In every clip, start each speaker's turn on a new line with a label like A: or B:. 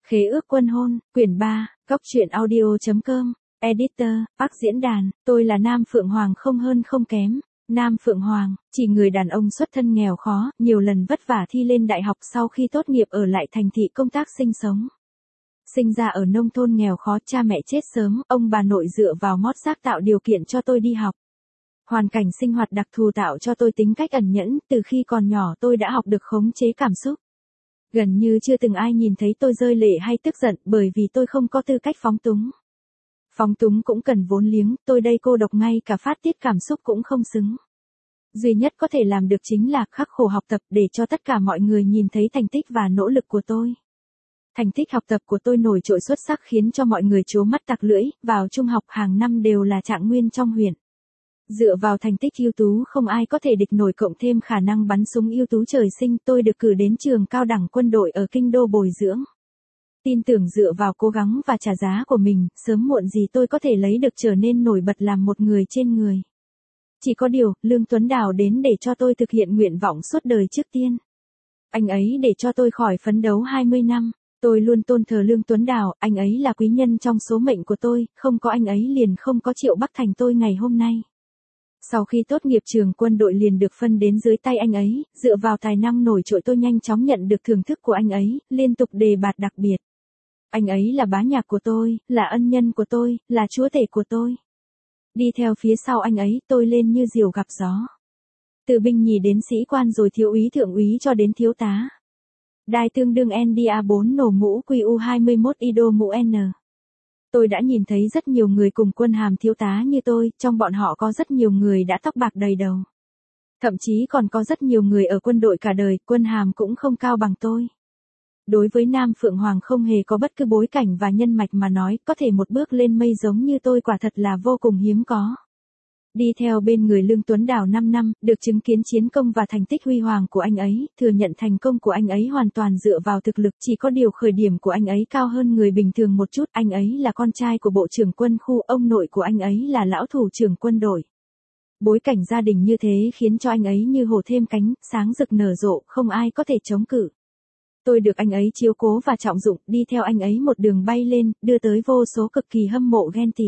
A: Khế ước quân hôn, quyển 3, Góc truyện audio.com, Editor, Park diễn đàn, tôi là Nam Phượng Hoàng không hơn không kém. Nam Phượng Hoàng, chỉ người đàn ông xuất thân nghèo khó, nhiều lần vất vả thi lên đại học sau khi tốt nghiệp ở lại thành thị công tác sinh sống. Sinh ra ở nông thôn nghèo khó, cha mẹ chết sớm, ông bà nội dựa vào mót rác tạo điều kiện cho tôi đi học. Hoàn cảnh sinh hoạt đặc thù tạo cho tôi tính cách ẩn nhẫn, từ khi còn nhỏ tôi đã học được khống chế cảm xúc. Gần như chưa từng ai nhìn thấy tôi rơi lệ hay tức giận bởi vì tôi không có tư cách phóng túng. Phóng túng cũng cần vốn liếng, tôi đây cô độc ngay cả phát tiết cảm xúc cũng không xứng. Duy nhất có thể làm được chính là khắc khổ học tập để cho tất cả mọi người nhìn thấy thành tích và nỗ lực của tôi. Thành tích học tập của tôi nổi trội xuất sắc khiến cho mọi người trố mắt tặc lưỡi, vào trung học hàng năm đều là trạng nguyên trong huyện. Dựa vào thành tích ưu tú không ai có thể địch nổi cộng thêm khả năng bắn súng ưu tú trời sinh, tôi được cử đến trường cao đẳng quân đội ở kinh đô bồi dưỡng. Tin tưởng dựa vào cố gắng và trả giá của mình, sớm muộn gì tôi có thể lấy được trở nên nổi bật làm một người trên người. Chỉ có điều, Lương Tuấn Đào đến để cho tôi thực hiện nguyện vọng suốt đời trước tiên. Anh ấy để cho tôi khỏi phấn đấu 20 năm. Tôi luôn tôn thờ Lương Tuấn Đào, anh ấy là quý nhân trong số mệnh của tôi, không có anh ấy liền không có Triệu Bắc Thành tôi ngày hôm nay. Sau khi tốt nghiệp trường quân đội liền được phân đến dưới tay anh ấy, dựa vào tài năng nổi trội tôi nhanh chóng nhận được thưởng thức của anh ấy, liên tục đề bạt đặc biệt. Anh ấy là bá nhạc của tôi, là ân nhân của tôi, là chúa tể của tôi. Đi theo phía sau anh ấy, tôi lên như diều gặp gió. Từ binh nhì đến sĩ quan rồi thiếu úy thượng úy cho đến thiếu tá. Đai tương đương NDA4 nổ mũ QU21 IDO mũ N. Tôi đã nhìn thấy rất nhiều người cùng quân hàm thiếu tá như tôi, trong bọn họ có rất nhiều người đã tóc bạc đầy đầu. Thậm chí còn có rất nhiều người ở quân đội cả đời, quân hàm cũng không cao bằng tôi. Đối với Nam Phượng Hoàng không hề có bất cứ bối cảnh và nhân mạch mà nói, có thể một bước lên mây giống như tôi quả thật là vô cùng hiếm có. Đi theo bên người Lương Tuấn Đào 5 năm, được chứng kiến chiến công và thành tích huy hoàng của anh ấy, thừa nhận thành công của anh ấy hoàn toàn dựa vào thực lực, chỉ có điều khởi điểm của anh ấy cao hơn người bình thường một chút, anh ấy là con trai của bộ trưởng quân khu, ông nội của anh ấy là lão thủ trưởng quân đội. Bối cảnh gia đình như thế khiến cho anh ấy như hổ thêm cánh, sáng rực nở rộ, không ai có thể chống cự. Tôi được anh ấy chiếu cố và trọng dụng, đi theo anh ấy một đường bay lên, đưa tới vô số cực kỳ hâm mộ ghen tị.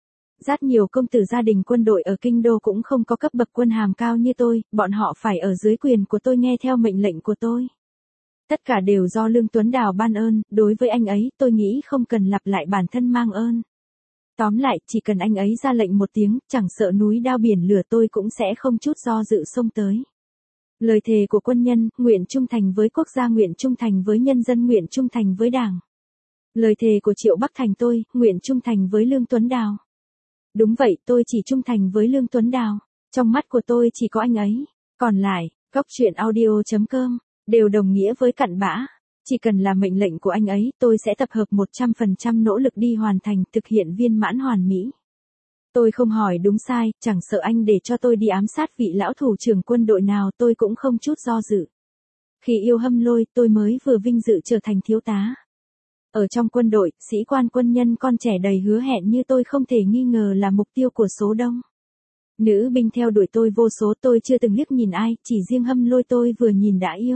A: Rất nhiều công tử gia đình quân đội ở kinh đô cũng không có cấp bậc quân hàm cao như tôi, bọn họ phải ở dưới quyền của tôi nghe theo mệnh lệnh của tôi. Tất cả đều do Lương Tuấn Đào ban ơn, đối với anh ấy tôi nghĩ không cần lặp lại bản thân mang ơn. Tóm lại, chỉ cần anh ấy ra lệnh một tiếng, chẳng sợ núi đao biển lửa tôi cũng sẽ không chút do dự xông tới. Lời thề của quân nhân, nguyện trung thành với quốc gia, nguyện trung thành với nhân dân, nguyện trung thành với Đảng. Lời thề của Triệu Bắc Thành tôi, nguyện trung thành với Lương Tuấn Đào. Đúng vậy, tôi chỉ trung thành với Lương Tuấn Đào. Trong mắt của tôi chỉ có anh ấy. Còn lại, Góc truyện audio.com, đều đồng nghĩa với cặn bã. Chỉ cần là mệnh lệnh của anh ấy, tôi sẽ tập hợp 100% nỗ lực đi hoàn thành, thực hiện viên mãn hoàn mỹ. Tôi không hỏi đúng sai, chẳng sợ anh để cho tôi đi ám sát vị lão thủ trưởng quân đội nào tôi cũng không chút do dự. Khi yêu Hâm Lôi, tôi mới vừa vinh dự trở thành thiếu tá. Ở trong quân đội, sĩ quan quân nhân con trẻ đầy hứa hẹn như tôi không thể nghi ngờ là mục tiêu của số đông. Nữ binh theo đuổi tôi vô số, tôi chưa từng liếc nhìn ai, chỉ riêng Hâm Lôi tôi vừa nhìn đã yêu.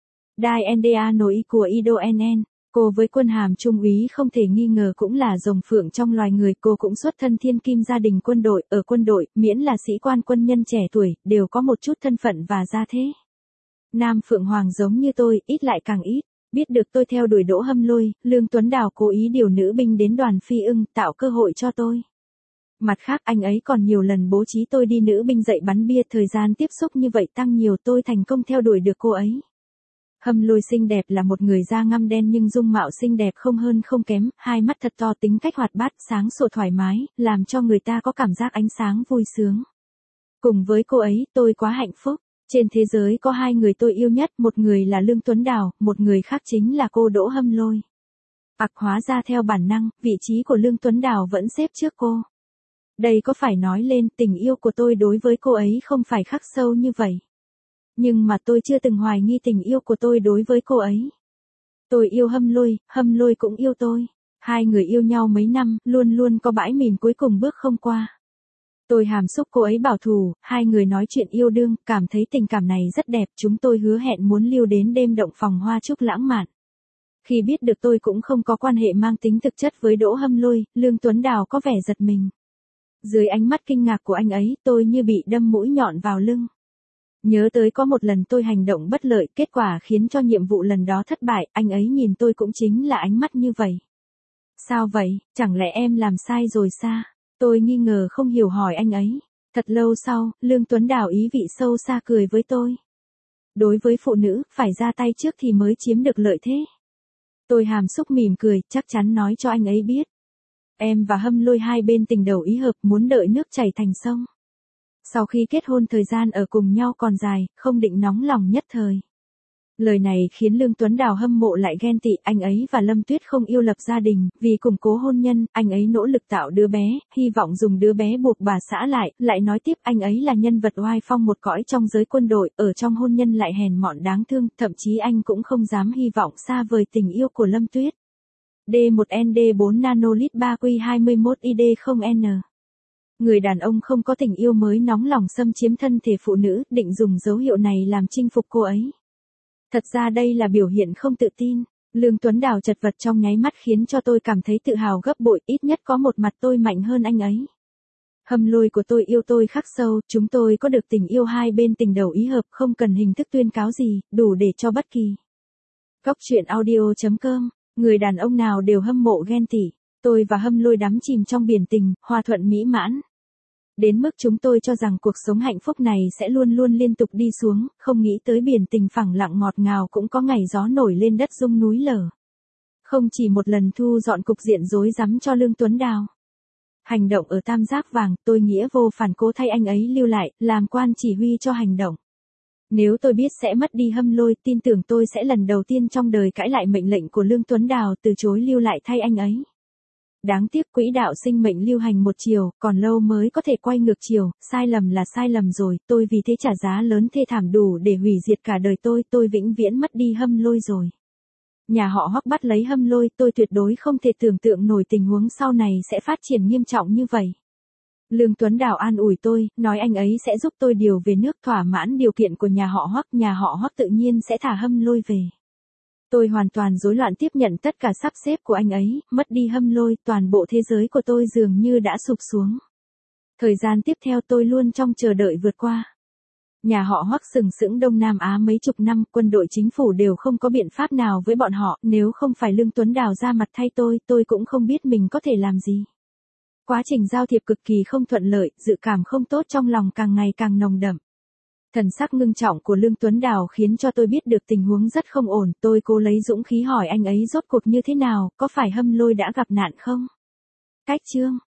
A: Đai NDA nổi của IDO NN, cô với quân hàm trung úy không thể nghi ngờ cũng là rồng phượng trong loài người, cô cũng xuất thân thiên kim gia đình quân đội, ở quân đội, miễn là sĩ quan quân nhân trẻ tuổi, đều có một chút thân phận và gia thế. Nam Phượng Hoàng giống như tôi, ít lại càng ít. Biết được tôi theo đuổi Đỗ Hâm Lôi, Lương Tuấn Đào cố ý điều nữ binh đến đoàn Phi Ưng, tạo cơ hội cho tôi. Mặt khác anh ấy còn nhiều lần bố trí tôi đi nữ binh dạy bắn bia, thời gian tiếp xúc như vậy tăng nhiều, tôi thành công theo đuổi được cô ấy. Hâm Lôi xinh đẹp, là một người da ngăm đen nhưng dung mạo xinh đẹp không hơn không kém, hai mắt thật to, tính cách hoạt bát, sáng sủa thoải mái, làm cho người ta có cảm giác ánh sáng vui sướng. Cùng với cô ấy, tôi quá hạnh phúc. Trên thế giới có hai người tôi yêu nhất, một người là Lương Tuấn Đào, một người khác chính là cô Đỗ Hâm Lôi. Hóa ra theo bản năng, vị trí của Lương Tuấn Đào vẫn xếp trước cô. Đây có phải nói lên tình yêu của tôi đối với cô ấy không phải khắc sâu như vậy. Nhưng mà tôi chưa từng hoài nghi tình yêu của tôi đối với cô ấy. Tôi yêu Hâm Lôi cũng yêu tôi. Hai người yêu nhau mấy năm, luôn luôn có bãi mìn cuối cùng bước không qua. Tôi hàm xúc cô ấy bảo thủ, hai người nói chuyện yêu đương, cảm thấy tình cảm này rất đẹp, chúng tôi hứa hẹn muốn lưu đến đêm động phòng hoa chúc lãng mạn. Khi biết được tôi cũng không có quan hệ mang tính thực chất với Đỗ Hâm Lôi, Lương Tuấn Đào có vẻ giật mình. Dưới ánh mắt kinh ngạc của anh ấy, tôi như bị đâm mũi nhọn vào lưng. Nhớ tới có một lần tôi hành động bất lợi, kết quả khiến cho nhiệm vụ lần đó thất bại, anh ấy nhìn tôi cũng chính là ánh mắt như vậy. Sao vậy, chẳng lẽ em làm sai rồi sao? Tôi nghi ngờ không hiểu hỏi anh ấy. Thật lâu sau, Lương Tuấn Đào ý vị sâu xa cười với tôi. Đối với phụ nữ, phải ra tay trước thì mới chiếm được lợi thế. Tôi hàm xúc mỉm cười, chắc chắn nói cho anh ấy biết. Em và Hâm Lôi hai bên tình đầu ý hợp, muốn đợi nước chảy thành sông. Sau khi kết hôn thời gian ở cùng nhau còn dài, không định nóng lòng nhất thời. Lời này khiến Lương Tuấn Đào hâm mộ lại ghen tị, anh ấy và Lâm Tuyết không yêu lập gia đình, vì củng cố hôn nhân, anh ấy nỗ lực tạo đứa bé, hy vọng dùng đứa bé buộc bà xã lại nói tiếp anh ấy là nhân vật oai phong một cõi trong giới quân đội, ở trong hôn nhân lại hèn mọn đáng thương, thậm chí anh cũng không dám hy vọng xa vời tình yêu của Lâm Tuyết. D1ND4 nanolit 3Q21ID0N. Người đàn ông không có tình yêu mới nóng lòng xâm chiếm thân thể phụ nữ, định dùng dấu hiệu này làm chinh phục cô ấy. Thật ra đây là biểu hiện không tự tin. Lương Tuấn Đào chật vật trong nháy mắt khiến cho tôi cảm thấy tự hào gấp bội, ít nhất có một mặt tôi mạnh hơn anh ấy. Hâm Lôi của tôi yêu tôi khắc sâu, chúng tôi có được tình yêu hai bên tình đầu ý hợp, không cần hình thức tuyên cáo gì, đủ để cho bất kỳ. Góc truyện audio.com, người đàn ông nào đều hâm mộ ghen tị. Tôi và Hâm Lôi đắm chìm trong biển tình, hòa thuận mỹ mãn. Đến mức chúng tôi cho rằng cuộc sống hạnh phúc này sẽ luôn luôn liên tục đi xuống, không nghĩ tới biển tình phẳng lặng ngọt ngào cũng có ngày gió nổi lên đất rung núi lở. Không chỉ một lần thu dọn cục diện rối rắm cho Lương Tuấn Đào. Hành động ở Tam Giác Vàng, tôi nghĩa vô phản cố thay anh ấy lưu lại, làm quan chỉ huy cho hành động. Nếu tôi biết sẽ mất đi Hâm Lôi, tin tưởng tôi sẽ lần đầu tiên trong đời cãi lại mệnh lệnh của Lương Tuấn Đào, từ chối lưu lại thay anh ấy. Đáng tiếc quỹ đạo sinh mệnh lưu hành một chiều, còn lâu mới có thể quay ngược chiều, sai lầm là sai lầm rồi, tôi vì thế trả giá lớn thê thảm đủ để hủy diệt cả đời tôi vĩnh viễn mất đi Hâm Lôi rồi. Nhà họ Hoắc bắt lấy Hâm Lôi, tôi tuyệt đối không thể tưởng tượng nổi tình huống sau này sẽ phát triển nghiêm trọng như vậy. Lương Tuấn Đào an ủi tôi, nói anh ấy sẽ giúp tôi điều về nước thỏa mãn điều kiện của nhà họ Hoắc tự nhiên sẽ thả Hâm Lôi về. Tôi hoàn toàn rối loạn tiếp nhận tất cả sắp xếp của anh ấy, mất đi Hâm Lôi, toàn bộ thế giới của tôi dường như đã sụp xuống. Thời gian tiếp theo tôi luôn trong chờ đợi vượt qua. Nhà họ Hoắc sừng sững Đông Nam Á mấy chục năm, quân đội chính phủ đều không có biện pháp nào với bọn họ, nếu không phải Lương Tuấn Đào ra mặt thay tôi cũng không biết mình có thể làm gì. Quá trình giao thiệp cực kỳ không thuận lợi, dự cảm không tốt trong lòng càng ngày càng nồng đậm. Thần sắc ngưng trọng của Lương Tuấn Đào khiến cho tôi biết được tình huống rất không ổn, tôi cố lấy dũng khí hỏi anh ấy rốt cuộc như thế nào, có phải Hâm Lôi đã gặp nạn không? Cách chương